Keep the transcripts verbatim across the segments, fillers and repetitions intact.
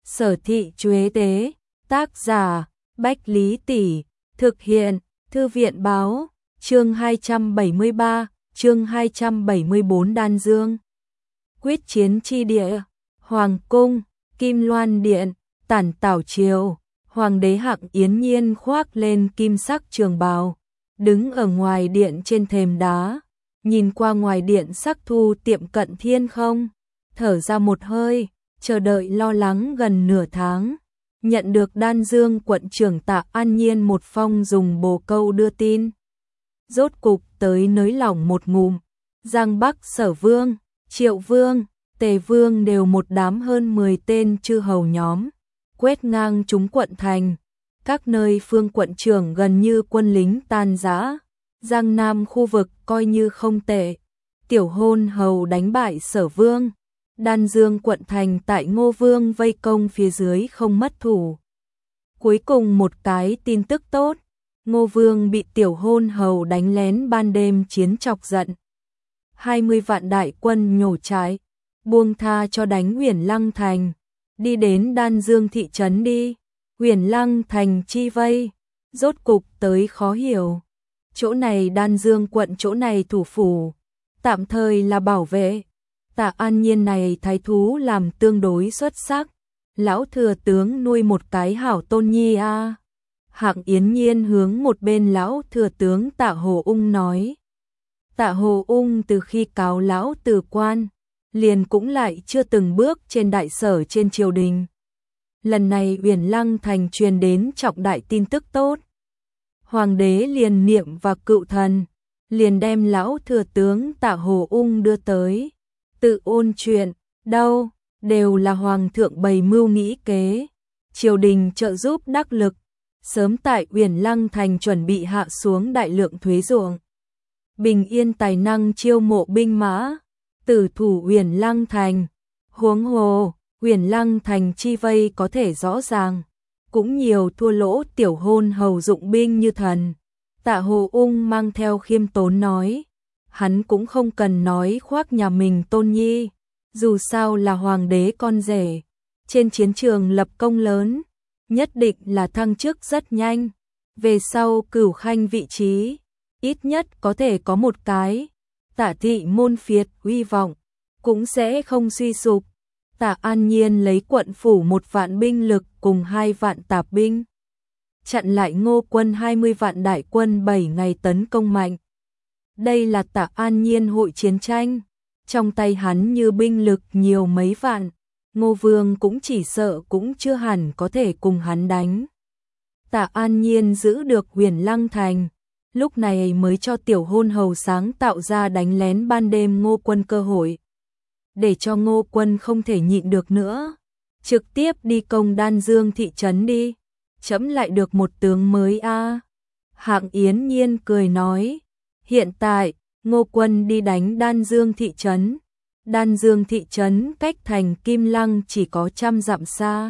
Sở thị Chuế tế, tác giả, Bách Lý Tỷ, thực hiện, Thư viện báo, chương hai trăm bảy mươi ba, chương hai trăm bảy mươi bốn Đan Dương. Quyết chiến chi địa, Hoàng cung, Kim Loan điện, Tản Tảo triều, Hoàng đế Hạng Yến Nhiên khoác lên kim sắc trường bào, đứng ở ngoài điện trên thềm đá, nhìn qua ngoài điện sắc thu tiệm cận thiên không, thở ra một hơi, chờ đợi lo lắng gần nửa tháng. Nhận được Đan Dương quận trưởng Tạ An Nhiên một phong dùng bồ câu đưa tin. Rốt cục tới nới lỏng một ngụm, Giang Bắc Sở Vương, Triệu Vương, Tề Vương đều một đám hơn mười tên chư hầu nhóm, quét ngang chúng quận thành. Các nơi phương quận trưởng gần như quân lính tan rã, Giang Nam khu vực coi như không tệ. Tiểu hôn hầu đánh bại Sở Vương, Đan Dương quận thành tại Ngô Vương vây công phía dưới không mất thủ. Cuối cùng một cái tin tức tốt, Ngô Vương bị tiểu hôn hầu đánh lén ban đêm chiến chọc giận. hai mươi vạn đại quân nhổ trại, buông tha cho đánh Huyền Lăng thành, đi đến Đan Dương thị trấn đi. Huyền Lăng thành chi vây, rốt cục tới khó hiểu. Chỗ này Đan Dương quận, chỗ này thủ phủ, tạm thời là bảo vệ. Tạ An Nhiên này thái thú làm tương đối xuất sắc, lão thừa tướng nuôi một cái hảo tôn nhi a. À. Hạng Yến Nhiên hướng một bên lão thừa tướng Tạ Hồ Ung nói. Tạ Hồ Ung từ khi cáo lão từ quan, liền cũng lại chưa từng bước trên đại sở trên triều đình. Lần này Huyền Lăng thành truyền đến trọng đại tin tức tốt. Hoàng đế liền niệm và cựu thần, liền đem lão thừa tướng Tạ Hồ Ung đưa tới. Tự ôn chuyện, đâu, đều là hoàng thượng bày mưu nghĩ kế. Triều đình trợ giúp đắc lực, sớm tại Huyền Lăng thành chuẩn bị hạ xuống đại lượng thuế ruộng. Bình yên tài năng chiêu mộ binh mã, tử thủ Huyền Lăng thành. Huống hồ, Huyền Lăng thành chi vây có thể rõ ràng, cũng nhiều thua lỗ tiểu hôn hầu dụng binh như thần. Tạ Hồ Ung mang theo khiêm tốn nói, hắn cũng không cần nói khoác nhà mình tôn nhi, dù sao là hoàng đế con rể, trên chiến trường lập công lớn, nhất định là thăng chức rất nhanh, về sau cửu khanh vị trí, ít nhất có thể có một cái. Tạ thị môn phiệt uy vọng cũng sẽ không suy sụp. Tạ An Nhiên lấy quận phủ một vạn binh lực cùng hai vạn tạp binh, chặn lại Ngô quân hai mươi vạn đại quân bảy ngày tấn công mạnh. Đây là Tạ An Nhiên hội chiến tranh, trong tay hắn như binh lực nhiều mấy vạn, Ngô Vương cũng chỉ sợ cũng chưa hẳn có thể cùng hắn đánh. Tạ An Nhiên giữ được Huyền Lăng thành, lúc này mới cho tiểu hôn hầu sáng tạo ra đánh lén ban đêm Ngô quân cơ hội. Để cho Ngô quân không thể nhịn được nữa, trực tiếp đi công Đan Dương thị trấn đi, chấm lại được một tướng mới a. À. Hạng Yến Nhiên cười nói, hiện tại, Ngô quân đi đánh Đan Dương thị trấn. Đan Dương thị trấn cách thành Kim Lăng chỉ có trăm dặm xa.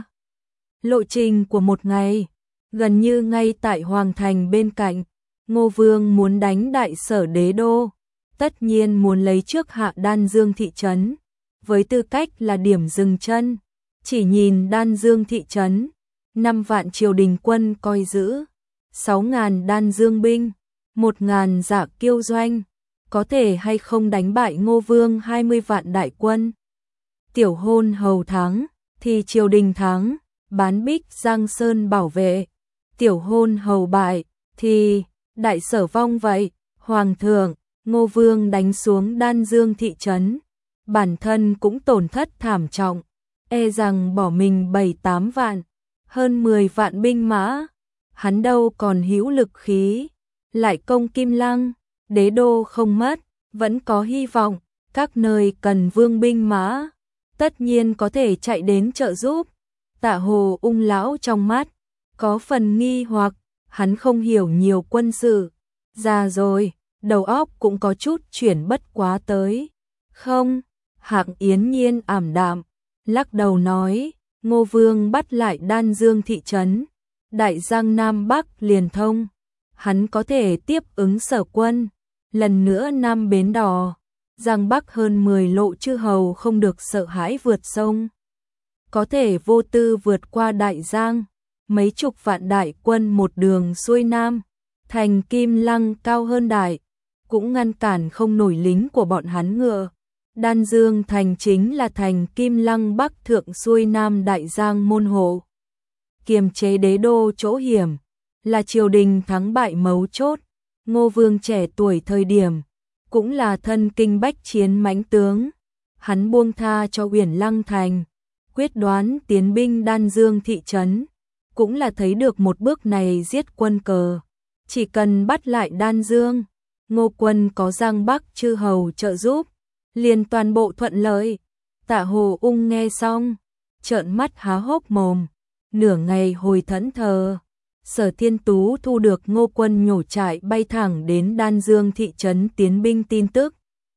Lộ trình của một ngày, gần như ngay tại Hoàng thành bên cạnh. Ngô Vương muốn đánh đại sở đế đô, tất nhiên muốn lấy trước hạ Đan Dương thị trấn, với tư cách là điểm dừng chân. Chỉ nhìn Đan Dương thị trấn, năm vạn triều đình quân coi giữ, sáu ngàn Đan Dương binh, một ngàn Dạ Kiêu doanh, có thể hay không đánh bại Ngô Vương hai mươi vạn đại quân. Tiểu hôn hầu thắng, thì triều đình thắng, bán Bích Giang Sơn bảo vệ. Tiểu hôn hầu bại, thì đại sở vong vậy. Hoàng thượng, Ngô Vương đánh xuống Đan Dương thị trấn, bản thân cũng tổn thất thảm trọng, e rằng bỏ mình bảy tám vạn, hơn mười vạn binh mã, hắn đâu còn hữu lực khí, lại công Kim Lăng, đế đô không mất, vẫn có hy vọng, các nơi cần vương binh mã, tất nhiên có thể chạy đến trợ giúp. Tạ Hồ Ung lão trong mắt có phần nghi hoặc, hắn không hiểu nhiều quân sự, già rồi, đầu óc cũng có chút chuyển bất quá tới. Không, Hạng Yến Nhiên ảm đạm, lắc đầu nói, Ngô Vương bắt lại Đan Dương thị trấn, đại giang Nam Bắc liền thông, hắn có thể tiếp ứng sở quân, lần nữa Nam Bến Đò, Giang Bắc hơn mười lộ chư hầu không được sợ hãi vượt sông. có thể vô tư vượt qua đại giang, mấy chục vạn đại quân một đường xuôi nam, thành Kim Lăng cao hơn đại, cũng ngăn cản không nổi lính của bọn hắn ngựa. Đan Dương thành chính là thành Kim Lăng bắc thượng xuôi nam đại giang môn hộ, kiềm chế đế đô chỗ hiểm, là triều đình thắng bại mấu chốt. Ngô Vương trẻ tuổi thời điểm, cũng là thân kinh bách chiến mãnh tướng, hắn buông tha cho Uyển Lăng thành, quyết đoán tiến binh Đan Dương thị trấn, cũng là thấy được một bước này giết quân cờ, chỉ cần bắt lại Đan Dương, Ngô quân có Giang Bắc chư hầu trợ giúp, liền toàn bộ thuận lợi. Tạ Hồ Ung nghe xong, trợn mắt há hốc mồm, nửa ngày hồi thẫn thờ. Sở Thiên Tú thu được Ngô quân nhổ trại bay thẳng đến Đan Dương thị trấn tiến binh tin tức,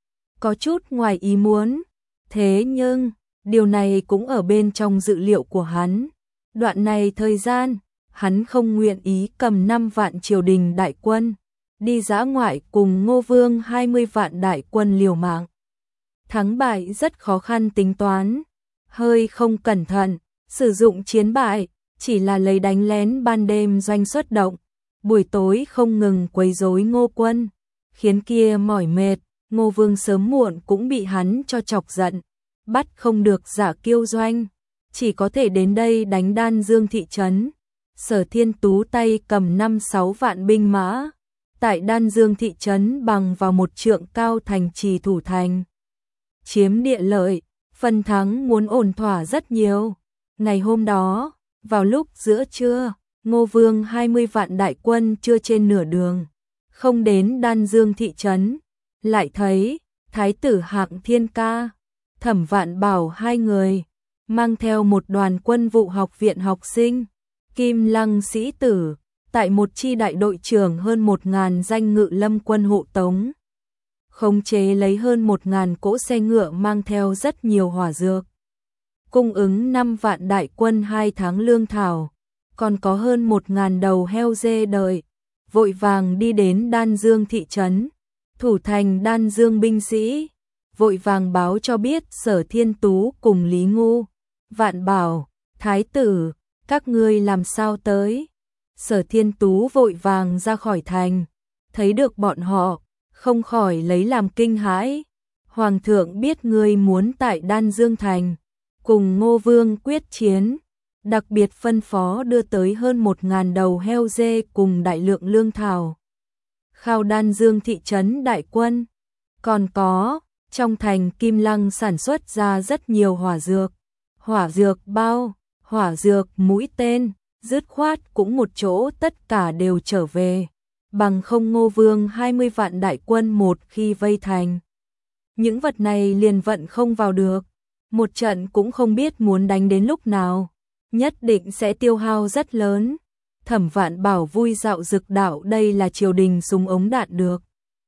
có chút ngoài ý muốn, thế nhưng điều này cũng ở bên trong dự liệu của hắn. Đoạn này thời gian, hắn không nguyện ý cầm năm vạn triều đình đại quân đi dã ngoại cùng Ngô Vương hai mươi vạn đại quân liều mạng. Thắng bại rất khó khăn tính toán, hơi không cẩn thận, sử dụng chiến bại, chỉ là lấy đánh lén ban đêm doanh xuất động, buổi tối không ngừng quấy rối Ngô quân, khiến kia mỏi mệt, Ngô Vương sớm muộn cũng bị hắn cho chọc giận, bắt không được giả kiêu doanh, chỉ có thể đến đây đánh Đan Dương thị trấn. Sở Thiên Tú tay cầm năm sáu vạn binh mã, tại Đan Dương thị trấn bằng vào một trượng cao thành trì thủ thành, chiếm địa lợi, phần thắng muốn ổn thỏa rất nhiều. Ngày hôm đó, vào lúc giữa trưa, Ngô Vương hai mươi vạn đại quân chưa trên nửa đường, không đến Đan Dương thị trấn, lại thấy Thái tử Hạng Thiên Ca, Thẩm Vạn Bảo hai người, mang theo một đoàn quân vụ học viện học sinh, Kim Lăng sĩ tử, tại một chi đại đội trưởng hơn một ngàn danh ngự lâm quân hộ tống, khống chế lấy hơn một ngàn cỗ xe ngựa mang theo rất nhiều hỏa dược, cung ứng năm vạn đại quân hai tháng lương thảo, còn có hơn một ngàn đầu heo dê đợi, vội vàng đi đến Đan Dương thị trấn, thủ thành Đan Dương binh sĩ, vội vàng báo cho biết Sở Thiên Tú cùng Lý Ngu, Vạn Bảo, Thái tử, các ngươi làm sao tới. Sở Thiên Tú vội vàng ra khỏi thành, thấy được bọn họ, không khỏi lấy làm kinh hãi. Hoàng thượng biết ngươi muốn tại Đan Dương thành cùng Ngô Vương quyết chiến, đặc biệt phân phó đưa tới hơn một ngàn đầu heo dê cùng đại lượng lương thảo, khao Đan Dương thị trấn đại quân. Còn có, trong thành Kim Lăng sản xuất ra rất nhiều hỏa dược, hỏa dược bao, hỏa dược mũi tên, dứt khoát cũng một chỗ tất cả đều trở về, bằng không Ngô Vương hai mươi vạn đại quân một khi vây thành, những vật này liền vận không vào được, một trận cũng không biết muốn đánh đến lúc nào, nhất định sẽ tiêu hao rất lớn. Thẩm Vạn Bảo vui dạo dực đạo đây là triều đình súng ống đạn được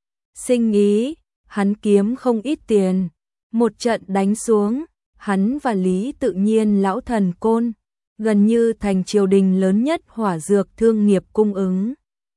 sinh ý, hắn kiếm không ít tiền, một trận đánh xuống, hắn và Lý Tự Nhiên lão thần côn, gần như thành triều đình lớn nhất hỏa dược thương nghiệp cung ứng.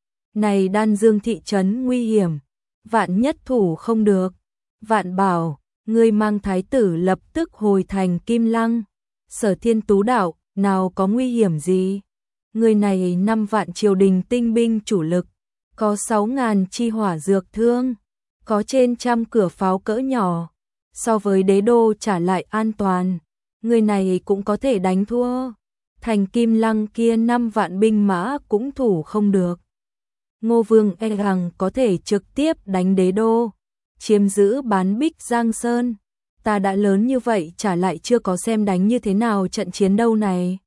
Này Đan Dương thị trấn nguy hiểm, vạn nhất thủ không được. Vạn Bảo, ngươi mang thái tử lập tức hồi thành Kim Lăng. Sở Thiên Tú đạo, nào có nguy hiểm gì? Người này năm vạn triều đình tinh binh chủ lực, có sáu ngàn chi hỏa dược thương, có trên trăm cửa pháo cỡ nhỏ, so với đế đô trả lại an toàn, người này cũng có thể đánh thua. Thành Kim Lăng kia năm vạn binh mã cũng thủ không được. Ngô Vương e rằng có thể trực tiếp đánh đế đô, chiếm giữ bán Bích Giang Sơn. Ta đã lớn như vậy trả lại chưa có xem đánh như thế nào trận chiến đâu này.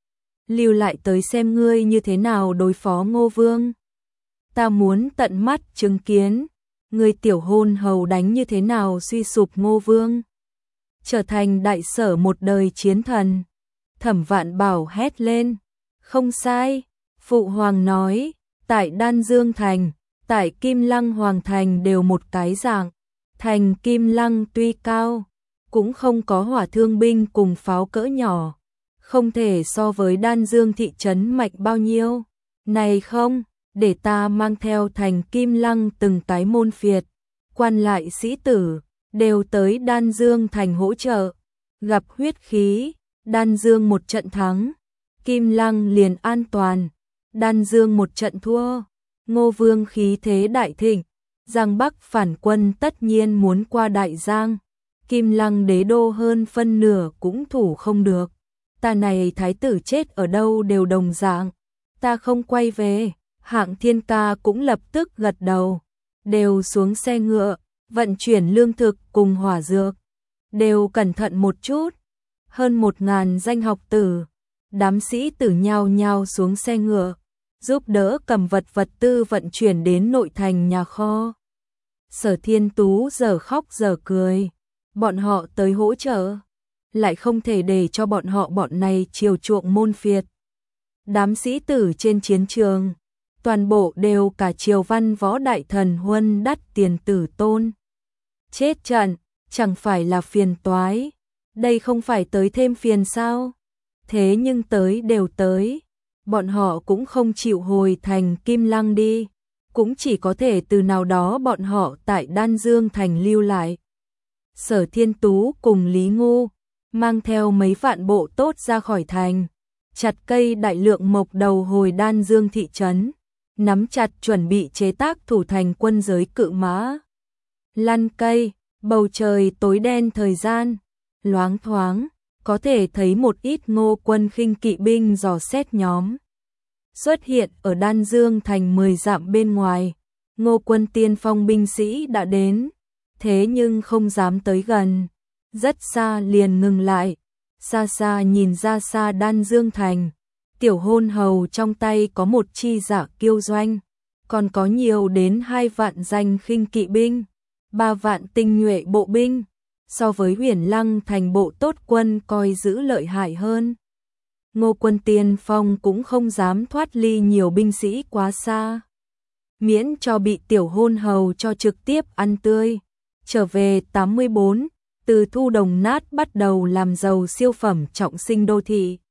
Lưu lại tới xem ngươi như thế nào đối phó Ngô Vương. Ta muốn tận mắt chứng kiến, ngươi tiểu hôn hầu đánh như thế nào suy sụp Ngô Vương. Trở thành đại sở một đời chiến thần. Thẩm Vạn Bảo hét lên, không sai, Phụ Hoàng nói, tại Đan Dương Thành, tại Kim Lăng Hoàng Thành đều một cái dạng, thành Kim Lăng tuy cao, cũng không có hỏa thương binh cùng pháo cỡ nhỏ, không thể so với Đan Dương thị trấn mạnh bao nhiêu, này không, để ta mang theo thành Kim Lăng từng cái môn phiệt, quan lại sĩ tử, đều tới Đan Dương Thành hỗ trợ, gặp huyết khí. Đan Dương một trận thắng, Kim Lăng liền an toàn. Đan Dương một trận thua, Ngô Vương khí thế đại thịnh, Giang Bắc phản quân tất nhiên muốn qua Đại Giang. Kim Lăng đế đô hơn phân nửa cũng thủ không được. Ta này thái tử chết ở đâu đều đồng dạng, ta không quay về. Hạng Thiên Ca cũng lập tức gật đầu, đều xuống xe ngựa, vận chuyển lương thực cùng hỏa dược, đều cẩn thận một chút. Hơn một ngàn danh học tử, đám sĩ tử nhao nhao xuống xe ngựa, giúp đỡ cầm vật vật tư vận chuyển đến nội thành nhà kho. Sở Thiên Tú giờ khóc giờ cười, bọn họ tới hỗ trợ, lại không thể để cho bọn họ bọn này chiều chuộng môn phiệt. Đám sĩ tử trên chiến trường, toàn bộ đều cả triều văn võ đại thần huân đắt tiền tử tôn. Chết trận, chẳng phải là phiền toái, đây không phải tới thêm phiền sao? Thế nhưng tới đều tới, bọn họ cũng không chịu hồi thành Kim Lăng đi, cũng chỉ có thể từ nào đó bọn họ tại Đan Dương thành lưu lại. Sở Thiên Tú cùng Lý Ngu mang theo mấy vạn bộ tốt ra khỏi thành, chặt cây đại lượng mộc đầu hồi Đan Dương thị trấn, nắm chặt chuẩn bị chế tác thủ thành quân giới cự mã. Lăn cây, bầu trời tối đen thời gian, loáng thoáng, có thể thấy một ít Ngô quân khinh kỵ binh dò xét nhóm xuất hiện ở Đan Dương thành mười dặm bên ngoài. Ngô quân tiên phong binh sĩ đã đến, thế nhưng không dám tới gần, rất xa liền ngừng lại, xa xa nhìn ra xa Đan Dương thành. Tiểu hôn hầu trong tay có một chi giả kiêu doanh, còn có nhiều đến hai vạn danh khinh kỵ binh, ba vạn tinh nhuệ bộ binh, so với Huyền Lăng thành bộ tốt quân coi giữ lợi hại hơn. Ngô quân tiên phong cũng không dám thoát ly nhiều binh sĩ quá xa, miễn cho bị tiểu hôn hầu cho trực tiếp ăn tươi. Trở về tám mươi bốn, từ Thu Đồng Nát bắt đầu làm giàu siêu phẩm trọng sinh đô thị.